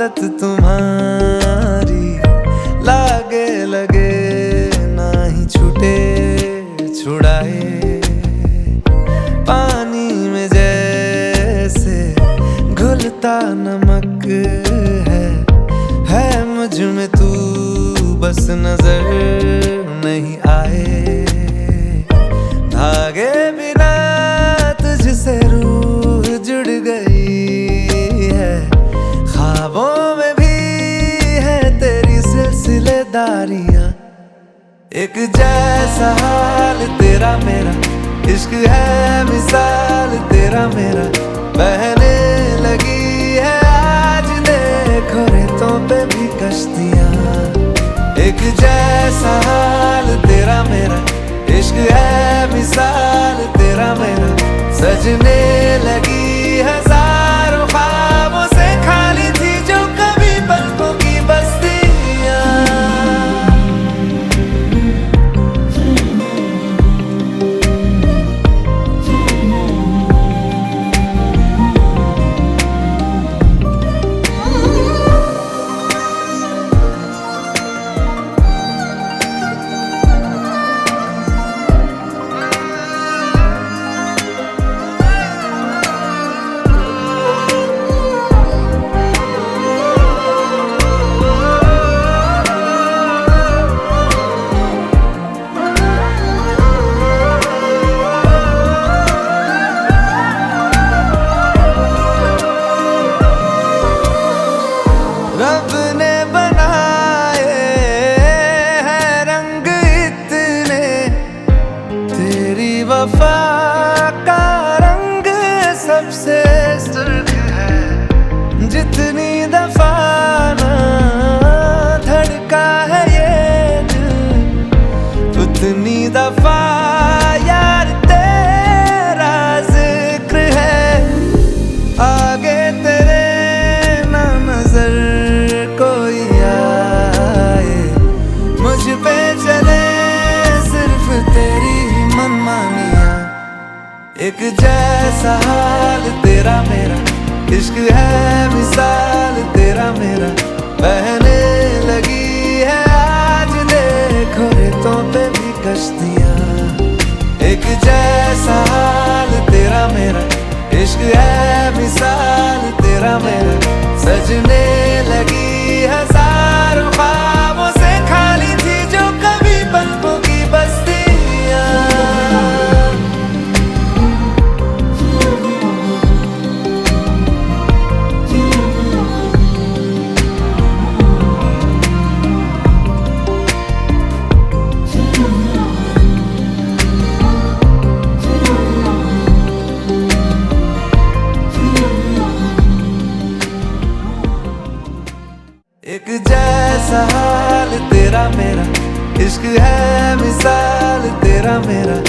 आदत तुम्हारी लागे लगे ना ही छूटे छुड़ाए। पानी में जैसे घुलता नमक है मुझ में तू बस नजर नहीं आए। धागे बिना तुझसे रूह जुड़ गई है, ख्वाबों में भी है तेरी सिलसिलेदारियां। एक जैसा हाल तेरा मेरा, इश्क है मिसाल तेरा मेरा, बहने लगी है आज देखो रेतों पे भी कश्तियां। एक जैसा हाल तेरा मेरा, इश्क है मिसाल तेरा मेरा, सजने लगी हजारों ख्वाबों से खाली थी जो कभी पलकों की बस्तियां। रब ने बनाए हैं रंग इतने, तेरी वफा का रंग सबसे सुर्ख है। जितनी दफा ना धड़का है ये दिल, उतनी दफा यार तेरा जिक्र है। आगे तेरे ना नजर कोई आए, मुझ पे चले सिर्फ तेरी मनमानियां। एक जैसा हाल तेरा मेरा, इश्क है मिसाल तेरा मेरा, बहने लगी है आज देखो रेतों पे भी कश्तियां। एक जैसा हाल तेरा मेरा, इश्क है मिसाल तेरा मेरा, सजने लगी हजारों ख्वाबों से खाली थी जो कभी पलकों की बस्तियां। एक जैसा हाल तेरा मेरा, इश्क है मिसाल तेरा मेरा,